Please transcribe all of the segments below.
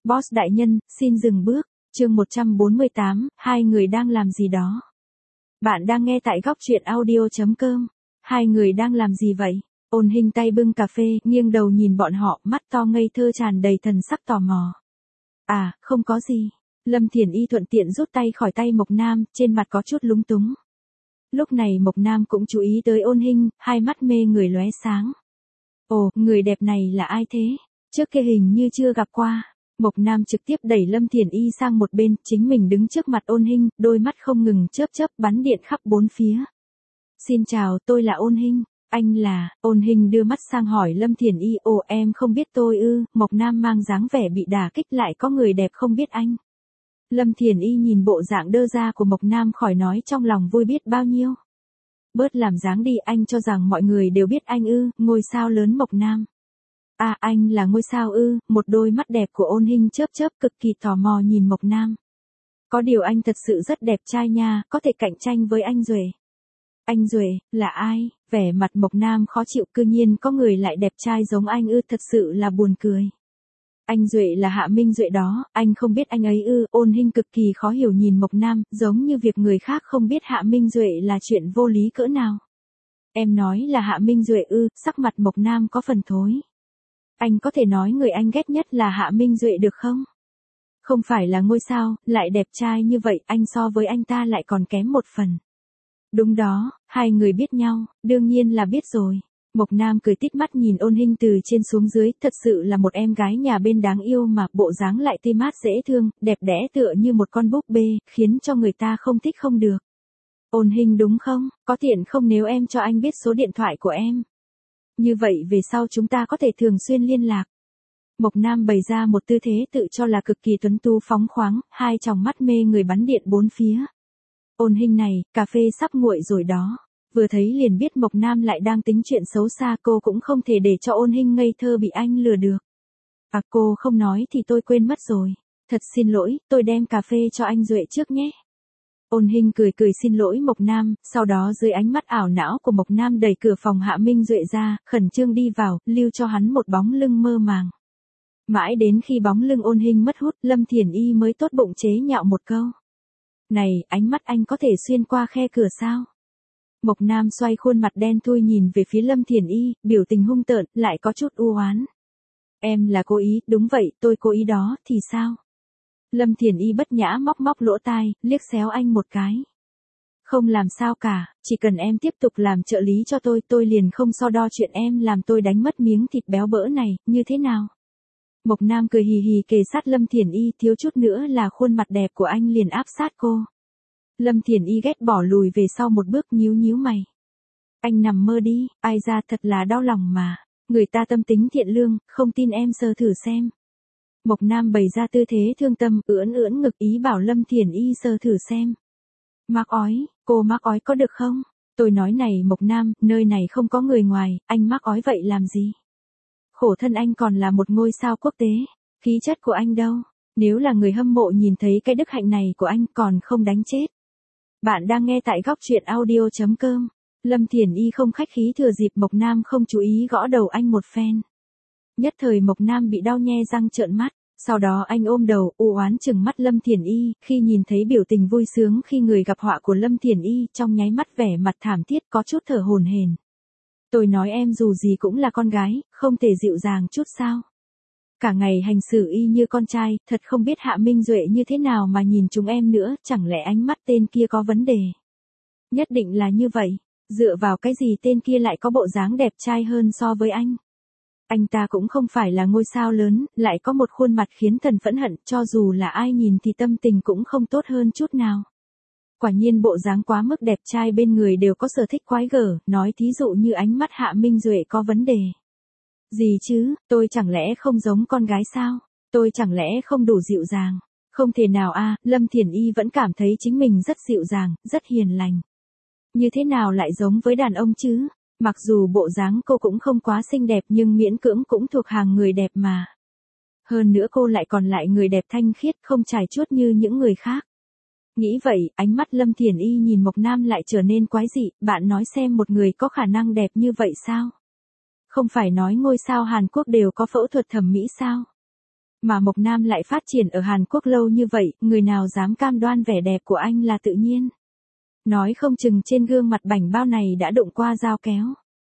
Boss đại nhân, xin dừng bước. Chương 148, hai người đang làm gì đó? Bạn đang nghe tại góc truyện audio.com. Hai người đang làm gì vậy? Ôn Hinh tay bưng cà phê, nghiêng đầu nhìn bọn họ, mắt to ngây thơ tràn đầy thần sắc tò mò. À, không có gì. Lâm Thiển Y thuận tiện rút tay khỏi tay Mộc Nam, trên mặt có chút lúng túng. Lúc này Mộc Nam cũng chú ý tới Ôn Hinh, hai mắt mê người lóe sáng. Ồ, người đẹp này là ai thế? Trước kia hình như chưa gặp qua. Mộc Nam trực tiếp đẩy Lâm Thiển Y sang một bên, chính mình đứng trước mặt Ôn Hinh, đôi mắt không ngừng chớp chớp bắn điện khắp bốn phía. Xin chào, tôi là Ôn Hinh. Anh là, Ôn Hinh đưa mắt sang hỏi Lâm Thiển Y, ồ em không biết tôi ư? Mộc Nam mang dáng vẻ bị đả kích, lại có người đẹp không biết anh. Lâm Thiển Y nhìn bộ dạng đơ ra của Mộc Nam khỏi nói trong lòng vui biết bao nhiêu. Bớt làm dáng đi, anh cho rằng mọi người đều biết anh ư? Ngôi sao lớn Mộc Nam. À, anh là ngôi sao ư? Một đôi mắt đẹp của Ôn Hinh chớp chớp, cực kỳ tò mò nhìn Mộc Nam. Có điều anh thật sự rất đẹp trai nha, có thể cạnh tranh với anh Duệ. Anh Duệ, là ai? Vẻ mặt Mộc Nam khó chịu, cư nhiên có người lại đẹp trai giống anh ư, thật sự là buồn cười. Anh Duệ là Hạ Minh Duệ đó, anh không biết anh ấy ư? Ôn Hinh cực kỳ khó hiểu nhìn Mộc Nam, giống như việc người khác không biết Hạ Minh Duệ là chuyện vô lý cỡ nào. Em nói là Hạ Minh Duệ ư? Sắc mặt Mộc Nam có phần thối. Anh có thể nói người anh ghét nhất là Hạ Minh Duệ được không? Không phải là ngôi sao, lại đẹp trai như vậy, anh so với anh ta lại còn kém một phần. Đúng đó, hai người biết nhau, đương nhiên là biết rồi. Mộc Nam cười tít mắt nhìn Ôn Hinh từ trên xuống dưới, thật sự là một em gái nhà bên đáng yêu mà, bộ dáng lại tươi mát dễ thương, đẹp đẽ tựa như một con búp bê, khiến cho người ta không thích không được. Ôn Hinh đúng không? Có tiện không nếu em cho anh biết số điện thoại của em? Như vậy về sau chúng ta có thể thường xuyên liên lạc. Mộc Nam bày ra một tư thế tự cho là cực kỳ tuấn tú phóng khoáng, hai tròng mắt mê người bắn điện bốn phía. Ôn Hinh này, cà phê sắp nguội rồi đó. Vừa thấy liền biết Mộc Nam lại đang tính chuyện xấu xa, cô cũng không thể để cho Ôn Hinh ngây thơ bị anh lừa được. À, cô không nói thì tôi quên mất rồi. Thật xin lỗi, tôi đem cà phê cho anh Duệ trước nhé. Ôn Hinh cười cười xin lỗi Mộc Nam, sau đó dưới ánh mắt ảo não của Mộc Nam đẩy cửa phòng Hạ Minh Duệ ra, khẩn trương đi vào, lưu cho hắn một bóng lưng mơ màng. Mãi đến khi bóng lưng Ôn Hinh mất hút, Lâm Thiển Y mới tốt bụng chế nhạo một câu. Này, ánh mắt anh có thể xuyên qua khe cửa sao? Mộc Nam xoay khuôn mặt đen thui nhìn về phía Lâm Thiển Y, biểu tình hung tợn, lại có chút u oán. Em là cố ý, đúng vậy, tôi cố ý đó, thì sao? Lâm Thiển Y bất nhã móc móc lỗ tai, liếc xéo anh một cái. Không làm sao cả, chỉ cần em tiếp tục làm trợ lý cho tôi liền không so đo chuyện em làm tôi đánh mất miếng thịt béo bỡ này, như thế nào? Mộc Nam cười hì hì kề sát Lâm Thiển Y, thiếu chút nữa là khuôn mặt đẹp của anh liền áp sát cô. Lâm Thiển Y ghét bỏ lùi về sau một bước, nhíu nhíu mày. Anh nằm mơ đi, ai ra thật là đau lòng mà. Người ta tâm tính thiện lương, không tin em sờ thử xem. Mộc Nam bày ra tư thế thương tâm, ưỡn ưỡn ngực ý bảo Lâm Thiển Y sờ thử xem. Mắc ói, cô mắc ói có được không? Tôi nói này Mộc Nam, nơi này không có người ngoài, anh mắc ói vậy làm gì? Khổ thân anh còn là một ngôi sao quốc tế, khí chất của anh đâu? Nếu là người hâm mộ nhìn thấy cái đức hạnh này của anh còn không đánh chết. Bạn đang nghe tại góc truyện audio.com. Lâm Thiển Y không khách khí thừa dịp Mộc Nam không chú ý gõ đầu anh một phen. Nhất thời Mộc Nam bị đau nhe răng trợn mắt, sau đó anh ôm đầu, u oán trừng mắt Lâm Thiển Y, khi nhìn thấy biểu tình vui sướng khi người gặp họa của Lâm Thiển Y, trong nháy mắt vẻ mặt thảm thiết có chút thở hổn hển. Tôi nói em dù gì cũng là con gái, không thể dịu dàng chút sao? Cả ngày hành xử y như con trai, thật không biết Hạ Minh Duệ như thế nào mà nhìn chúng em nữa, chẳng lẽ ánh mắt tên kia có vấn đề? Nhất định là như vậy, dựa vào cái gì tên kia lại có bộ dáng đẹp trai hơn so với anh? Anh ta cũng không phải là ngôi sao lớn, lại có một khuôn mặt khiến thần phẫn hận, cho dù là ai nhìn thì tâm tình cũng không tốt hơn chút nào. Quả nhiên bộ dáng quá mức đẹp trai bên người đều có sở thích quái gở, nói thí dụ như ánh mắt Hạ Minh Duệ có vấn đề. Gì chứ, tôi chẳng lẽ không giống con gái sao? Tôi chẳng lẽ không đủ dịu dàng? Không thể nào a, Lâm Thiển Y vẫn cảm thấy chính mình rất dịu dàng, rất hiền lành. Như thế nào lại giống với đàn ông chứ? Mặc dù bộ dáng cô cũng không quá xinh đẹp nhưng miễn cưỡng cũng thuộc hàng người đẹp mà. Hơn nữa cô lại còn lại người đẹp thanh khiết, không chải chuốt như những người khác. Nghĩ vậy, ánh mắt Lâm Thiển Y nhìn Mộc Nam lại trở nên quái dị, bạn nói xem một người có khả năng đẹp như vậy sao? Không phải nói ngôi sao Hàn Quốc đều có phẫu thuật thẩm mỹ sao? Mà Mộc Nam lại phát triển ở Hàn Quốc lâu như vậy, người nào dám cam đoan vẻ đẹp của anh là tự nhiên. Nói không chừng trên gương mặt bảnh bao này đã đụng qua dao kéo.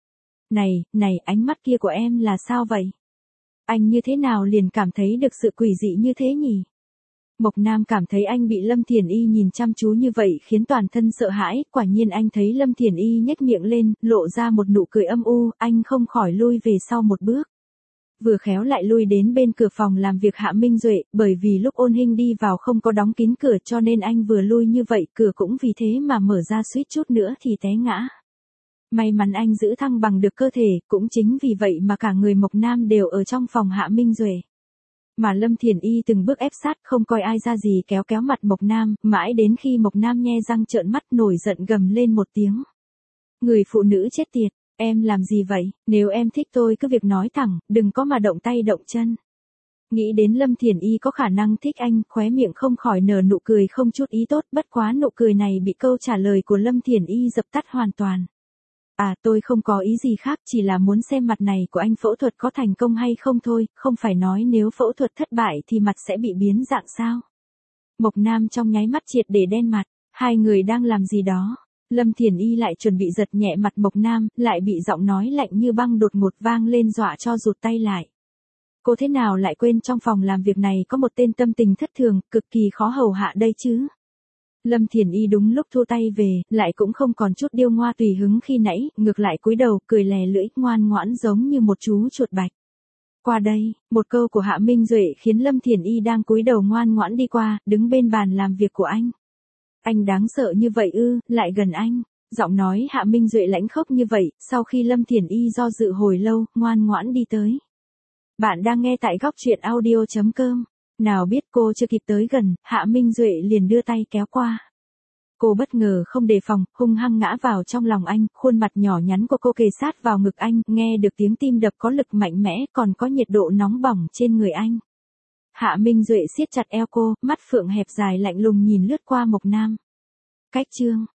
Này, ánh mắt kia của em là sao vậy? Anh như thế nào liền cảm thấy được sự quỷ dị như thế nhỉ? Mộc Nam cảm thấy anh bị Lâm Thiển Y nhìn chăm chú như vậy khiến toàn thân sợ hãi, quả nhiên anh thấy Lâm Thiển Y nhếch miệng lên, lộ ra một nụ cười âm u, anh không khỏi lui về sau một bước. Vừa khéo lại lui đến bên cửa phòng làm việc Hạ Minh Duệ, bởi vì lúc Ôn Hinh đi vào không có đóng kín cửa cho nên anh vừa lui như vậy, cửa cũng vì thế mà mở ra suýt chút nữa thì té ngã. May mắn anh giữ thăng bằng được cơ thể, cũng chính vì vậy mà cả người Mộc Nam đều ở trong phòng Hạ Minh Duệ. Mà Lâm Thiển Y từng bước ép sát không coi ai ra gì kéo kéo mặt Mộc Nam, mãi đến khi Mộc Nam nhe răng trợn mắt nổi giận gầm lên một tiếng. Người phụ nữ chết tiệt, em làm gì vậy, nếu em thích tôi cứ việc nói thẳng, đừng có mà động tay động chân. Nghĩ đến Lâm Thiển Y có khả năng thích anh, khóe miệng không khỏi nở nụ cười không chút ý tốt, bất quá nụ cười này bị câu trả lời của Lâm Thiển Y dập tắt hoàn toàn. À, tôi không có ý gì khác, chỉ là muốn xem mặt này của anh phẫu thuật có thành công hay không thôi, không phải nói nếu phẫu thuật thất bại thì mặt sẽ bị biến dạng sao. Mộc Nam trong nháy mắt triệt để đen mặt, hai người đang làm gì đó. Lâm Thiển Y lại chuẩn bị giật nhẹ mặt Mộc Nam, lại bị giọng nói lạnh như băng đột ngột vang lên dọa cho rụt tay lại. Cô thế nào lại quên trong phòng làm việc này có một tên tâm tình thất thường, cực kỳ khó hầu hạ đây chứ. Lâm Thiển Y đúng lúc thua tay về, lại cũng không còn chút điêu ngoa tùy hứng khi nãy, ngược lại cúi đầu, cười lè lưỡi, ngoan ngoãn giống như một chú chuột bạch. Qua đây, một câu của Hạ Minh Duệ khiến Lâm Thiển Y đang cúi đầu ngoan ngoãn đi qua, đứng bên bàn làm việc của anh. Anh đáng sợ như vậy ư, lại gần anh. Giọng nói Hạ Minh Duệ lãnh khốc như vậy, sau khi Lâm Thiển Y do dự hồi lâu, ngoan ngoãn đi tới. Bạn đang nghe tại góc truyện audio.com. Nào biết cô chưa kịp tới gần, Hạ Minh Duệ liền đưa tay kéo qua. Cô bất ngờ không đề phòng, hung hăng ngã vào trong lòng anh, khuôn mặt nhỏ nhắn của cô kề sát vào ngực anh, nghe được tiếng tim đập có lực mạnh mẽ, còn có nhiệt độ nóng bỏng trên người anh. Hạ Minh Duệ siết chặt eo cô, mắt phượng hẹp dài lạnh lùng nhìn lướt qua Mộc Nam. Cách chương